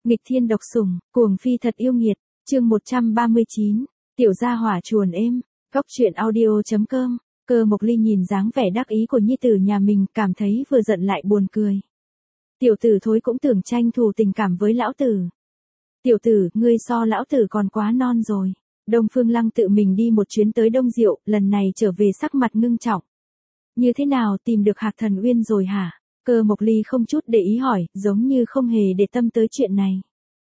Nghịch thiên độc sủng, cuồng phi thật yêu nghiệt, chương 139, tiểu gia hỏa chuồn êm, góc truyện audio.com, Cơ Mộc Ly nhìn dáng vẻ đắc ý của nhi tử nhà mình cảm thấy vừa giận lại buồn cười. Tiểu tử thối cũng tưởng tranh thủ tình cảm với lão tử. Tiểu tử, ngươi so lão tử còn quá non rồi. Đông Phương Lăng tự mình đi một chuyến tới Đông Diệu, lần này trở về sắc mặt ngưng trọng. Như thế nào tìm được Hạc Thần Uyên rồi hả? Cơ Mộc Ly không chút để ý hỏi, giống như không hề để tâm tới chuyện này.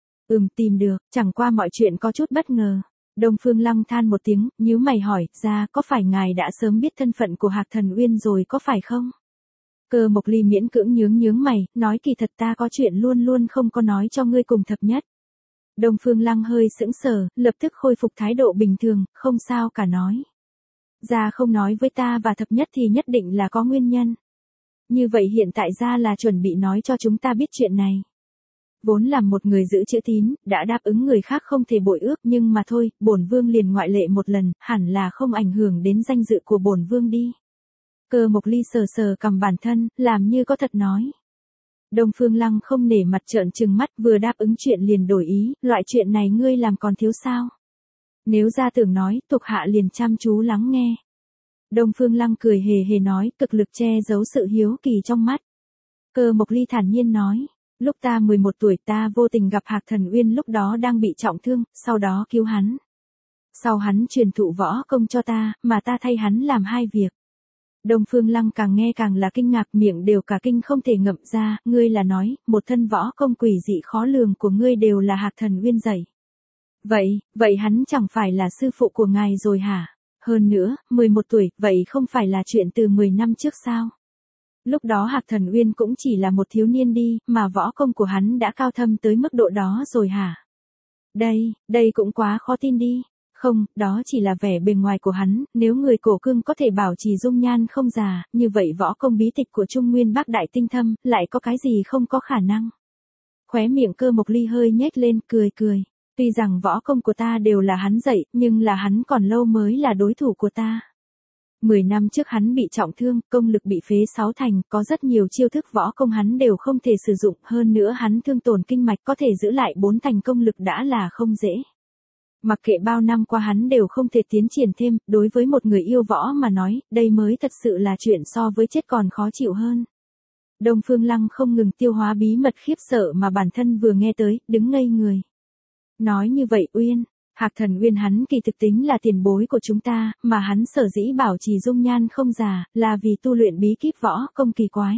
Tìm được, chẳng qua mọi chuyện có chút bất ngờ. Đông Phương Lăng than một tiếng, nhíu mày hỏi, ra có phải ngài đã sớm biết thân phận của Hạc Thần Uyên rồi có phải không? Cơ Mộc Ly miễn cưỡng nhướng mày, nói kỳ thật ta có chuyện luôn luôn không có nói cho ngươi cùng thập nhất. Đông Phương Lăng hơi sững sờ, lập tức khôi phục thái độ bình thường, không sao cả nói. Gia không nói với ta và thập nhất thì nhất định là có nguyên nhân. Như vậy hiện tại Gia là chuẩn bị nói cho chúng ta biết chuyện này. Vốn là một người giữ chữ tín, đã đáp ứng người khác không thể bội ước nhưng mà thôi, bổn vương liền ngoại lệ một lần, hẳn là không ảnh hưởng đến danh dự của bổn vương đi. Cơ Mộc Ly sờ cầm bản thân, làm như có thật nói. Đông Phương Lăng không nể mặt trợn trừng mắt, vừa đáp ứng chuyện liền đổi ý, loại chuyện này ngươi làm còn thiếu sao? Nếu Gia tưởng nói, thuộc hạ liền chăm chú lắng nghe. Đông Phương Lăng cười hề nói, cực lực che giấu sự hiếu kỳ trong mắt. Cơ Mộc Ly thản nhiên nói, lúc ta 11 tuổi ta vô tình gặp Hạc Thần Uyên lúc đó đang bị trọng thương, sau đó cứu hắn. Sau hắn truyền thụ võ công cho ta, mà ta thay hắn làm hai việc. Đông Phương Lăng càng nghe càng là kinh ngạc, miệng đều cả kinh không thể ngậm ra, ngươi là nói, một thân võ công quỷ dị khó lường của ngươi đều là Hạc Thần Uyên dạy. Vậy hắn chẳng phải là sư phụ của ngài rồi hả? Hơn nữa, 11 tuổi, vậy không phải là chuyện từ 10 năm trước sao? Lúc đó Hạc Thần Uyên cũng chỉ là một thiếu niên đi, mà võ công của hắn đã cao thâm tới mức độ đó rồi hả? Đây cũng quá khó tin đi. Không, đó chỉ là vẻ bề ngoài của hắn, nếu người cổ cương có thể bảo trì dung nhan không già, như vậy võ công bí tịch của Trung Nguyên Bác Đại Tinh Thâm, lại có cái gì không có khả năng? Khóe miệng Cơ Mộc Ly hơi nhếch lên, cười. Tuy rằng võ công của ta đều là hắn dạy, nhưng là hắn còn lâu mới là đối thủ của ta. 10 năm trước hắn bị trọng thương, công lực bị phế 6 thành, có rất nhiều chiêu thức võ công hắn đều không thể sử dụng, hơn nữa hắn thương tổn kinh mạch có thể giữ lại 4 thành công lực đã là không dễ. Mặc kệ bao năm qua hắn đều không thể tiến triển thêm, đối với một người yêu võ mà nói, đây mới thật sự là chuyện so với chết còn khó chịu hơn. Đông Phương Lăng không ngừng tiêu hóa bí mật khiếp sợ mà bản thân vừa nghe tới, đứng ngây người. Nói như vậy Uyên, Hạc Thần Uyên hắn kỳ thực tính là tiền bối của chúng ta, mà hắn sở dĩ bảo trì dung nhan không già, là vì tu luyện bí kíp võ công kỳ quái.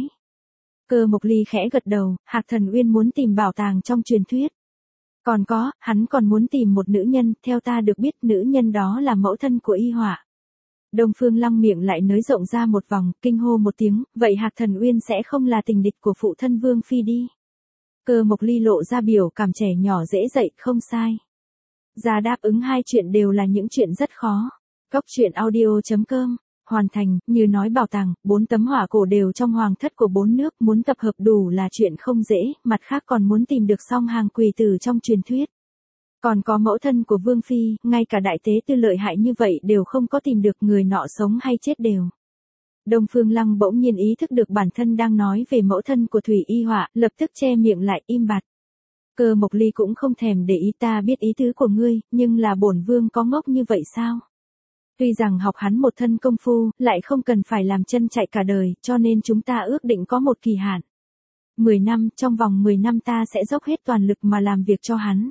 Cơ Mộc Ly khẽ gật đầu, Hạc Thần Uyên muốn tìm bảo tàng trong truyền thuyết. Còn có, hắn còn muốn tìm một nữ nhân, theo ta được biết nữ nhân đó là mẫu thân của Y Họa. Đông Phương Lăng miệng lại nới rộng ra một vòng, kinh hô một tiếng, vậy Hạc Thần Uyên sẽ không là tình địch của phụ thân Vương Phi đi. Cơ Mộc Ly lộ ra biểu cảm trẻ nhỏ dễ dạy, không sai. Gia đáp ứng hai chuyện đều là những chuyện rất khó. Góc truyện audio.com, hoàn thành, như nói bảo tàng, 4 tấm hỏa cổ đều trong hoàng thất của 4 nước, muốn tập hợp đủ là chuyện không dễ, mặt khác còn muốn tìm được song hàng quỷ tử trong truyền thuyết. Còn có mẫu thân của Vương Phi, ngay cả đại tế tư lợi hại như vậy đều không có tìm được, người nọ sống hay chết đều. Đông Phương Lăng bỗng nhiên ý thức được bản thân đang nói về mẫu thân của Thủy Y Họa, lập tức che miệng lại im bặt. Cơ Mộc Ly cũng không thèm để ý, ta biết ý tứ của ngươi, nhưng là bổn vương có ngốc như vậy sao? Tuy rằng học hắn một thân công phu, lại không cần phải làm chân chạy cả đời, cho nên chúng ta ước định có một kỳ hạn. 10 năm, trong vòng 10 năm ta sẽ dốc hết toàn lực mà làm việc cho hắn.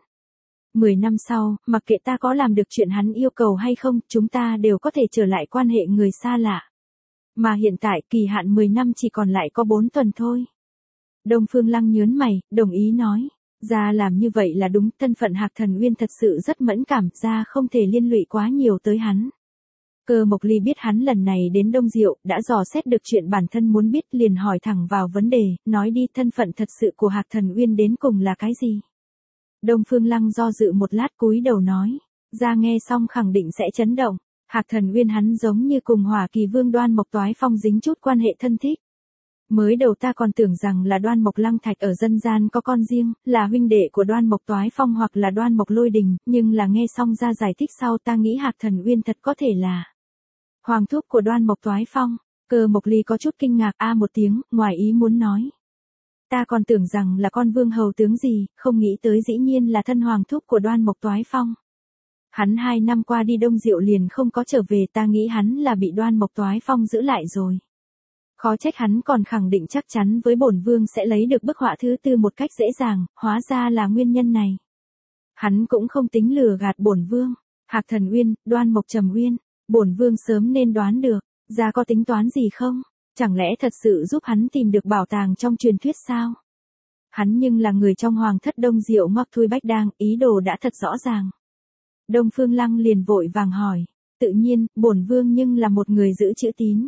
10 năm sau, mặc kệ ta có làm được chuyện hắn yêu cầu hay không, chúng ta đều có thể trở lại quan hệ người xa lạ. Mà hiện tại kỳ hạn 10 năm chỉ còn lại có 4 tuần thôi. Đông Phương Lăng nhớn mày, đồng ý nói. Gia làm như vậy là đúng, thân phận Hạc Thần Uyên thật sự rất mẫn cảm, Gia không thể liên lụy quá nhiều tới hắn. Cơ Mộc Ly biết hắn lần này đến Đông Diệu, đã dò xét được chuyện bản thân muốn biết, liền hỏi thẳng vào vấn đề, nói đi, thân phận thật sự của Hạc Thần Uyên đến cùng là cái gì? Đông Phương Lăng do dự một lát cúi đầu nói, Gia nghe xong khẳng định sẽ chấn động, Hạc Thần Uyên hắn giống như cùng Hỏa Kỳ Vương Đoan Mộc Toái Phong dính chút quan hệ thân thích. Mới đầu ta còn tưởng rằng là Đoan Mộc Lăng Thạch ở dân gian có con riêng, là huynh đệ của Đoan Mộc Toái Phong hoặc là Đoan Mộc Lôi Đình, nhưng là nghe xong ra giải thích sau ta nghĩ Hạc Thần Uyên thật có thể là hoàng thúc của Đoan Mộc Toái Phong. Cơ Mộc Ly có chút kinh ngạc một tiếng, ngoài ý muốn nói. Ta còn tưởng rằng là con vương hầu tướng gì, không nghĩ tới dĩ nhiên là thân hoàng thúc của Đoan Mộc Toái Phong. Hắn 2 năm qua đi Đông Diệu liền không có trở về, ta nghĩ hắn là bị Đoan Mộc Toái Phong giữ lại rồi. Khó trách hắn còn khẳng định chắc chắn với bổn vương sẽ lấy được bức họa thứ tư một cách dễ dàng, hóa ra là nguyên nhân này. Hắn cũng không tính lừa gạt bổn vương. Hạc Thần Uyên, Đoan Mộc Trầm Uyên, bổn vương sớm nên đoán được, ra có tính toán gì không? Chẳng lẽ thật sự giúp hắn tìm được bảo tàng trong truyền thuyết sao? Hắn nhưng là người trong hoàng thất Đông Diệu Ngoặc Thui Bách Đang, ý đồ đã thật rõ ràng. Đông Phương Lăng liền vội vàng hỏi, tự nhiên, bổn vương nhưng là một người giữ chữ tín.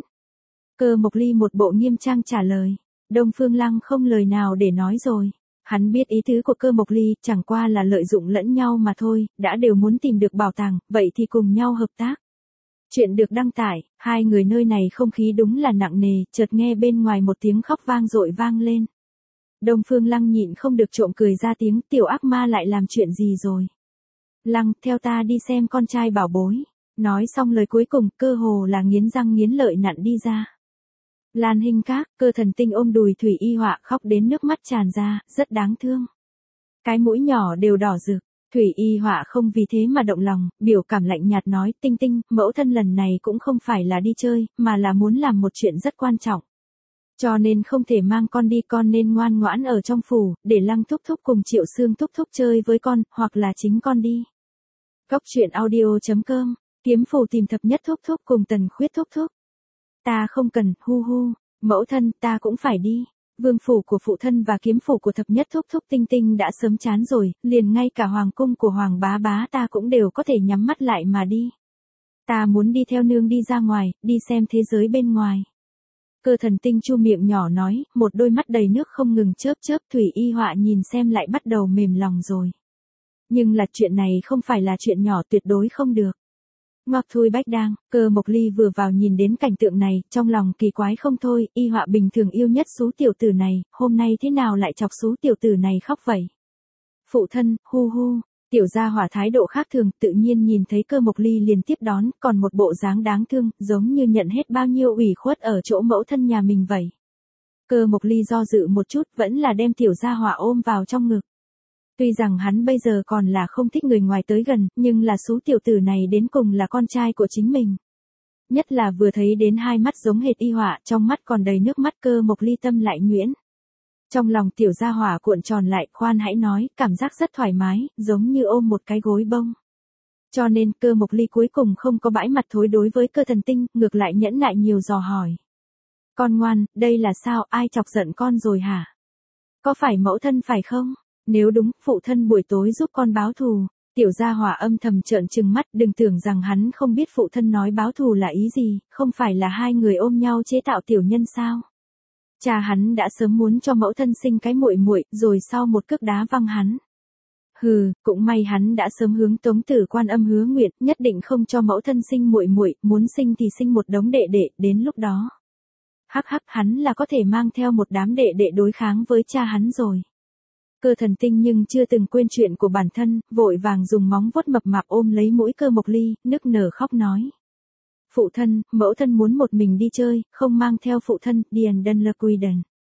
Cơ Mộc Ly một bộ nghiêm trang trả lời, Đông Phương Lăng không lời nào để nói rồi. Hắn biết ý tứ của Cơ Mộc Ly, chẳng qua là lợi dụng lẫn nhau mà thôi, đã đều muốn tìm được bảo tàng, vậy thì cùng nhau hợp tác. Chuyện được đăng tải, hai người nơi này không khí đúng là nặng nề, chợt nghe bên ngoài một tiếng khóc vang dội vang lên. Đông Phương Lăng nhịn không được trộm cười ra tiếng, tiểu ác ma lại làm chuyện gì rồi? Lăng, theo ta đi xem con trai bảo bối. Nói xong lời cuối cùng, cơ hồ là nghiến răng nghiến lợi nặn đi ra. Lan Hinh Các, Cơ Thần Tinh ôm đùi Thủy Y Họa khóc đến nước mắt tràn ra, rất đáng thương. Cái mũi nhỏ đều đỏ rực, Thủy Y Họa không vì thế mà động lòng, biểu cảm lạnh nhạt nói, Tinh Tinh, mẫu thân lần này cũng không phải là đi chơi, mà là muốn làm một chuyện rất quan trọng. Cho nên không thể mang con đi, con nên ngoan ngoãn ở trong phủ, để Lăng thúc thúc cùng Triệu Sương thúc thúc chơi với con, hoặc là chính con đi. Góc truyện audio.com, Kiếm Phủ tìm thập nhất thúc thúc cùng Tần Khuyết thúc thúc. Ta không cần, hu hu, mẫu thân, ta cũng phải đi. Vương phủ của phụ thân và kiếm phủ của thập nhất thúc thúc Tinh Tinh đã sớm chán rồi, liền ngay cả hoàng cung của hoàng bá bá ta cũng đều có thể nhắm mắt lại mà đi. Ta muốn đi theo nương đi ra ngoài, đi xem thế giới bên ngoài. Cơ Thần Tinh chu miệng nhỏ nói, một đôi mắt đầy nước không ngừng chớp chớp. Thủy Y Họa nhìn xem lại bắt đầu mềm lòng rồi. Nhưng là chuyện này không phải là chuyện nhỏ, tuyệt đối không được. Ngoặc Thui Bách Đang, Cơ Mộc Ly vừa vào nhìn đến cảnh tượng này, trong lòng kỳ quái không thôi, Y Họa bình thường yêu nhất xú tiểu tử này, hôm nay thế nào lại chọc xú tiểu tử này khóc vậy? Phụ thân, hu hu, tiểu gia hỏa thái độ khác thường, tự nhiên nhìn thấy Cơ Mộc Ly liền tiếp đón, còn một bộ dáng đáng thương, giống như nhận hết bao nhiêu ủy khuất ở chỗ mẫu thân nhà mình vậy. Cơ Mộc Ly do dự một chút, vẫn là đem tiểu gia hỏa ôm vào trong ngực. Tuy rằng hắn bây giờ còn là không thích người ngoài tới gần, nhưng là xú tiểu tử này đến cùng là con trai của chính mình. Nhất là vừa thấy đến hai mắt giống hệt Y Họa, trong mắt còn đầy nước mắt, Cơ Mộc Ly tâm lại nhuyễn. Trong lòng tiểu gia hỏa cuộn tròn lại, khoan hãy nói, cảm giác rất thoải mái, giống như ôm một cái gối bông. Cho nên Cơ Mộc Ly cuối cùng không có bãi mặt thối đối với Cơ Thần Tinh, ngược lại nhẫn nại nhiều dò hỏi. Con ngoan, đây là sao, ai chọc giận con rồi hả? Có phải mẫu thân phải không? Nếu đúng, phụ thân buổi tối giúp con báo thù. Tiểu gia hỏa âm thầm trợn trừng mắt, đừng tưởng rằng hắn không biết phụ thân nói báo thù là ý gì, không phải là hai người ôm nhau chế tạo tiểu nhân sao? Cha hắn đã sớm muốn cho mẫu thân sinh cái muội muội, rồi sau một cước đá văng hắn. Hừ, cũng may hắn đã sớm hướng Tống Tử Quan Âm hứa nguyện, nhất định không cho mẫu thân sinh muội muội, muốn sinh thì sinh một đống đệ đệ, đến lúc đó. Hắc hắc, hắn là có thể mang theo một đám đệ đệ đối kháng với cha hắn rồi. Cơ Thần Tinh nhưng chưa từng quên chuyện của bản thân, vội vàng dùng móng vuốt mập mạp ôm lấy mũi Cơ Mộc Ly, nức nở khóc nói. Phụ thân, mẫu thân muốn một mình đi chơi, không mang theo phụ thân, Điền Đân Lơ Quy Đần.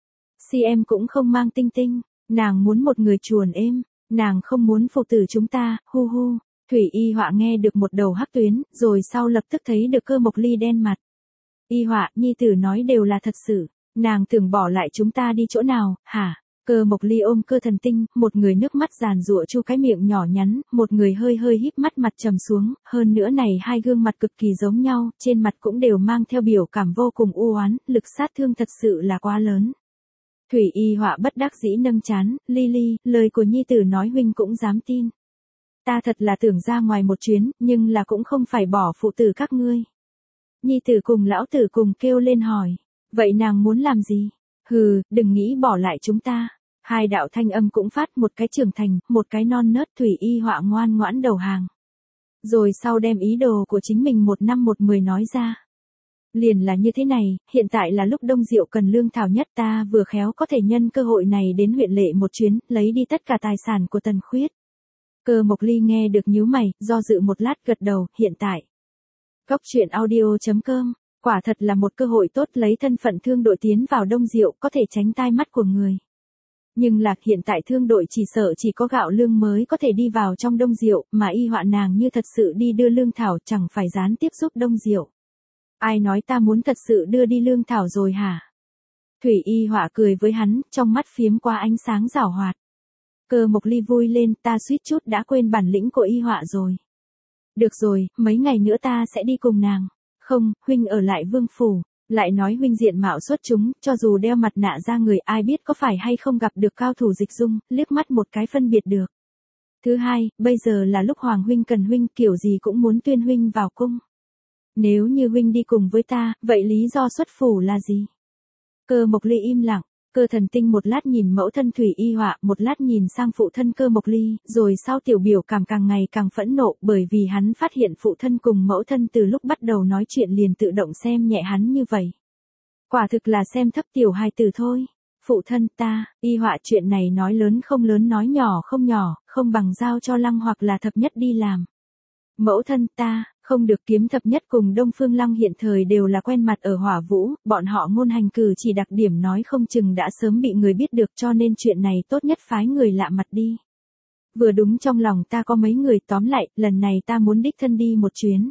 Si em cũng không mang Tinh Tinh, nàng muốn một người chuồn êm, nàng không muốn phụ tử chúng ta, hu hu. Thủy Y Họa nghe được một đầu hắc tuyến, rồi sau lập tức thấy được Cơ Mộc Ly đen mặt. Y Họa, nhi tử nói đều là thật sự, nàng tưởng bỏ lại chúng ta đi chỗ nào, hả? Cơ Mộc Ly ôm Cơ Thần Tinh, một người nước mắt giàn giụa chu cái miệng nhỏ nhắn, một người hơi hơi híp mắt mặt trầm xuống, hơn nữa này hai gương mặt cực kỳ giống nhau, trên mặt cũng đều mang theo biểu cảm vô cùng u oán, lực sát thương thật sự là quá lớn. Thủy Y Họa bất đắc dĩ nâng chán, Ly Ly, lời của nhi tử nói huynh cũng dám tin. Ta thật là tưởng ra ngoài một chuyến, nhưng là cũng không phải bỏ phụ tử các ngươi. Nhi tử cùng lão tử cùng kêu lên hỏi, vậy nàng muốn làm gì? Hừ, đừng nghĩ bỏ lại chúng ta. Hai đạo thanh âm cũng phát, một cái trưởng thành, một cái non nớt. Thủy Y Họa ngoan ngoãn đầu hàng. Rồi sau đem ý đồ của chính mình 1 năm 1 10 nói ra. Liền là như thế này, hiện tại là lúc Đông Diệu cần lương thảo nhất, ta vừa khéo có thể nhân cơ hội này đến huyện lệ một chuyến, lấy đi tất cả tài sản của Tần Khuyết. Cơ Mộc Ly nghe được nhíu mày, do dự một lát gật đầu, hiện tại. Góc truyện audio.com, quả thật là một cơ hội tốt, lấy thân phận thương đội tiến vào Đông Diệu có thể tránh tai mắt của người. Nhưng lạc hiện tại thương đội chỉ sợ chỉ có gạo lương mới có thể đi vào trong Đông Diệu, mà y họa nàng như thật sự đi đưa lương thảo chẳng phải gián tiếp giúp Đông Diệu. Ai nói ta muốn thật sự đưa đi lương thảo rồi hả? Thủy y họa cười với hắn, trong mắt phiếm qua ánh sáng giảo hoạt. Cơ Mộc Ly vui lên, ta suýt chút đã quên bản lĩnh của y họa rồi. Được rồi, mấy ngày nữa ta sẽ đi cùng nàng. Không, huynh ở lại vương phủ. Lại nói huynh diện mạo xuất chúng, cho dù đeo mặt nạ ra người ai biết có phải hay không gặp được cao thủ Dịch Dung, liếc mắt một cái phân biệt được. Thứ hai, bây giờ là lúc Hoàng huynh cần huynh, kiểu gì cũng muốn tuyên huynh vào cung. Nếu như huynh đi cùng với ta, vậy lý do xuất phủ là gì? Cơ Mộc Ly im lặng, Cơ Thần Tinh một lát nhìn mẫu thân Thủy Y Họa, một lát nhìn sang phụ thân Cơ Mộc Ly, rồi sau tiểu biểu cảm càng ngày càng phẫn nộ, bởi vì hắn phát hiện phụ thân cùng mẫu thân từ lúc bắt đầu nói chuyện liền tự động xem nhẹ hắn như vậy. Quả thực là xem thấp tiểu hài tử thôi. Phụ thân ta, Y Họa chuyện này nói lớn không lớn nói nhỏ không nhỏ, không bằng giao cho Lăng hoặc là Thập Nhất đi làm. Mẫu thân ta, không được, Kiếm Thập Nhất cùng Đông Phương Lăng hiện thời đều là quen mặt ở Hỏa Vũ, bọn họ ngôn hành cử chỉ đặc điểm nói không chừng đã sớm bị người biết được, cho nên chuyện này tốt nhất phái người lạ mặt đi. Vừa đúng trong lòng ta có mấy người, tóm lại, lần này ta muốn đích thân đi một chuyến.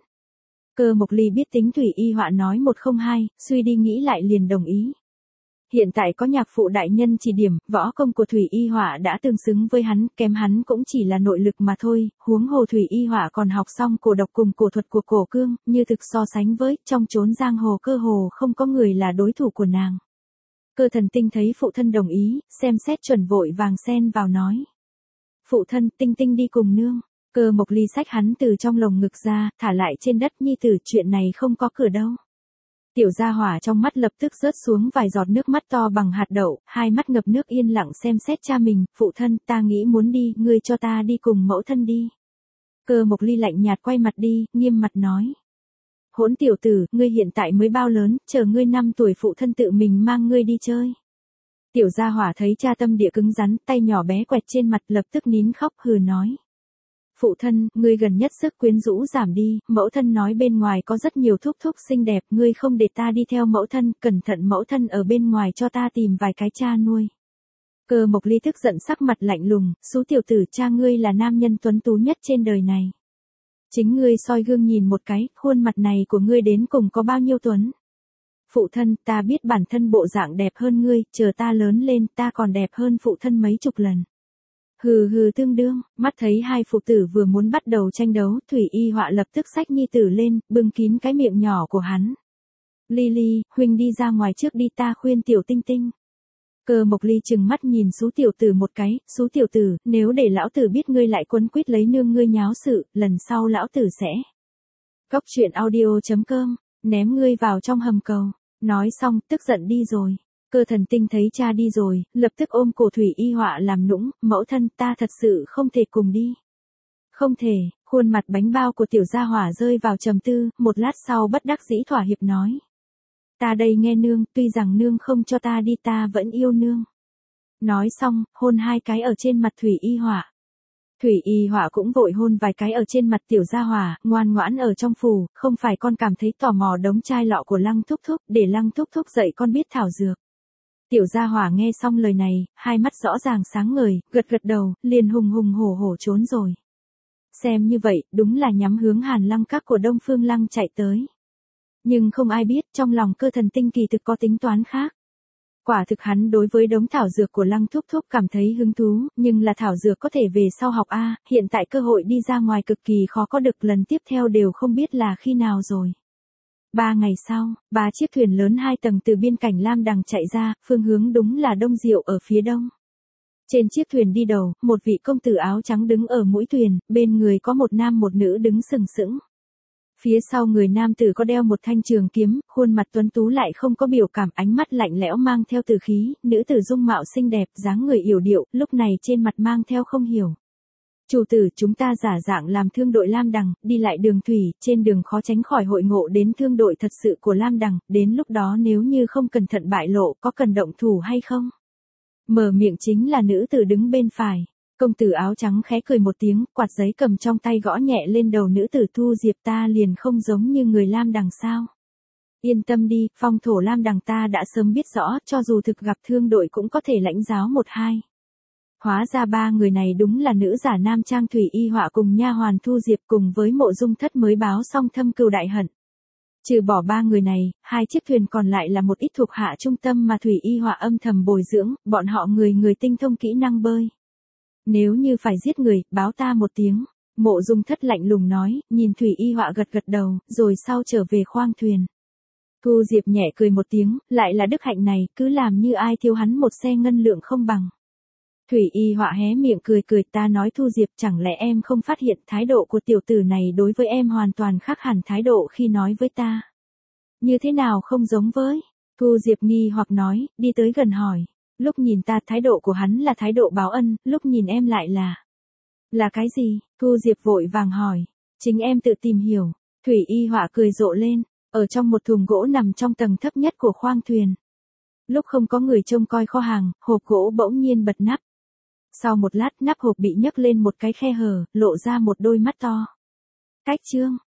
Cơ Mộc Ly biết tính Thủy Y Họa nói một không hai, suy đi nghĩ lại liền đồng ý. Hiện tại có nhạc phụ đại nhân chỉ điểm, võ công của Thủy Y Họa đã tương xứng với hắn, kém hắn cũng chỉ là nội lực mà thôi, huống hồ Thủy Y Họa còn học xong cổ độc cùng cổ thuật của Cổ Cương, như thực so sánh với, trong chốn giang hồ cơ hồ không có người là đối thủ của nàng. Cơ Thần Tinh thấy phụ thân đồng ý, xem xét chuẩn vội vàng xen vào nói. Phụ thân, Tinh Tinh đi cùng nương. Cơ Mộc Ly xách hắn từ trong lồng ngực ra, thả lại trên đất, nhi tử, chuyện này không có cửa đâu. Tiểu gia hỏa trong mắt lập tức rớt xuống vài giọt nước mắt to bằng hạt đậu, hai mắt ngập nước yên lặng xem xét cha mình, phụ thân, ta nghĩ muốn đi, ngươi cho ta đi cùng mẫu thân đi. Cơ Mộc Ly lạnh nhạt quay mặt đi, nghiêm mặt nói. Hỗn tiểu tử, ngươi hiện tại mới bao lớn, chờ ngươi 5 tuổi phụ thân tự mình mang ngươi đi chơi. Tiểu gia hỏa thấy cha tâm địa cứng rắn, tay nhỏ bé quẹt trên mặt lập tức nín khóc hừ nói. Phụ thân, ngươi gần nhất sức quyến rũ giảm đi, mẫu thân nói bên ngoài có rất nhiều thúc thúc xinh đẹp, ngươi không để ta đi theo mẫu thân, cẩn thận mẫu thân ở bên ngoài cho ta tìm vài cái cha nuôi. Cơ Mộc Ly tức giận sắc mặt lạnh lùng, xú tiểu tử, cha ngươi là nam nhân tuấn tú nhất trên đời này. Chính ngươi soi gương nhìn một cái, khuôn mặt này của ngươi đến cùng có bao nhiêu tuấn. Phụ thân, ta biết bản thân bộ dạng đẹp hơn ngươi, chờ ta lớn lên ta còn đẹp hơn phụ thân mấy chục lần. Hừ hừ tương đương, mắt thấy hai phụ tử vừa muốn bắt đầu tranh đấu, Thủy Y Họa lập tức xách nhi tử lên, bưng kín cái miệng nhỏ của hắn. Ly Ly, huynh đi ra ngoài trước đi, ta khuyên tiểu Tinh Tinh. Cơ Mộc Ly chừng mắt nhìn xú tiểu tử một cái, xú tiểu tử, nếu để lão tử biết ngươi lại quấn quýt lấy nương ngươi nháo sự, lần sau lão tử sẽ. Cóc truyện audio.com, ném ngươi vào trong hầm cầu. Nói xong, tức giận đi rồi. Cơ Thần Tinh thấy cha đi rồi, lập tức ôm cổ Thủy Y Họa làm nũng, mẫu thân, ta thật sự không thể cùng đi. Không thể, khuôn mặt bánh bao của tiểu gia hỏa rơi vào trầm tư, một lát sau bất đắc dĩ thỏa hiệp nói. Ta đây nghe nương, tuy rằng nương không cho ta đi ta vẫn yêu nương. Nói xong, hôn 2 cái ở trên mặt Thủy Y Họa. Thủy Y Họa cũng vội hôn vài cái ở trên mặt tiểu gia hỏa, ngoan ngoãn ở trong phủ, không phải con cảm thấy tò mò đống chai lọ của Lăng Thúc Thúc, để Lăng Thúc Thúc dạy con biết thảo dược. Tiểu gia hỏa nghe xong lời này, hai mắt rõ ràng sáng ngời, gật gật đầu, liền hùng hùng hổ hổ trốn rồi. Xem như vậy, đúng là nhắm hướng Hàn Lăng Các của Đông Phương Lăng chạy tới. Nhưng không ai biết, trong lòng Cơ Thần Tinh kỳ thực có tính toán khác. Quả thực hắn đối với đống thảo dược của Lăng Thúc Thúc cảm thấy hứng thú, nhưng là thảo dược có thể về sau học A, hiện tại cơ hội đi ra ngoài cực kỳ khó có được, lần tiếp theo đều không biết là khi nào rồi. 3 ngày sau, 3 chiếc thuyền lớn 2 tầng từ biên cảnh Lam Đằng chạy ra, phương hướng đúng là Đông Diệu ở phía đông. Trên chiếc thuyền đi đầu, một vị công tử áo trắng đứng ở mũi thuyền, bên người có một nam một nữ đứng sừng sững. Phía sau người nam tử có đeo một thanh trường kiếm, khuôn mặt tuấn tú lại không có biểu cảm, ánh mắt lạnh lẽo mang theo tử khí, nữ tử dung mạo xinh đẹp, dáng người yểu điệu, lúc này trên mặt mang theo không hiểu. Chủ tử, chúng ta giả dạng làm thương đội Lam Đằng, đi lại đường thủy, trên đường khó tránh khỏi hội ngộ đến thương đội thật sự của Lam Đằng, đến lúc đó nếu như không cẩn thận bại lộ, có cần động thủ hay không? Mở miệng chính là nữ tử đứng bên phải. Công tử áo trắng khẽ cười một tiếng, quạt giấy cầm trong tay gõ nhẹ lên đầu nữ tử. Thu Diệp, ta liền không giống như người Lam Đằng sao? Yên tâm đi, phong thổ Lam Đằng ta đã sớm biết rõ, cho dù thực gặp thương đội cũng có thể lãnh giáo 1-2. Hóa ra ba người này đúng là nữ giả nam trang Thủy Y Họa cùng nha hoàn Thu Diệp cùng với Mộ Dung Thất mới báo xong thâm cừu đại hận. Trừ bỏ ba người này, hai chiếc thuyền còn lại là một ít thuộc hạ trung tâm mà Thủy Y Họa âm thầm bồi dưỡng, bọn họ người người tinh thông kỹ năng bơi. Nếu như phải giết người, báo ta một tiếng. Mộ Dung Thất lạnh lùng nói, nhìn Thủy Y Họa gật gật đầu, rồi sau trở về khoang thuyền. Thu Diệp nhẹ cười một tiếng, lại là đức hạnh này, cứ làm như ai thiếu hắn một xe ngân lượng không bằng. Thủy Y Họa hé miệng cười cười, ta nói Thu Diệp, chẳng lẽ em không phát hiện thái độ của tiểu tử này đối với em hoàn toàn khác hẳn thái độ khi nói với ta. Như thế nào không giống với? Thu Diệp nghi hoặc nói, đi tới gần hỏi. Lúc nhìn ta thái độ của hắn là thái độ báo ân, lúc nhìn em lại là... Là cái gì? Thu Diệp vội vàng hỏi. Chính em tự tìm hiểu. Thủy Y Họa cười rộ lên, ở trong một thùng gỗ nằm trong tầng thấp nhất của khoang thuyền. Lúc không có người trông coi kho hàng, hộp gỗ bỗng nhiên bật nắp. Sau một lát nắp hộp bị nhấc lên một cái khe hở, lộ ra một đôi mắt to. Cách chương.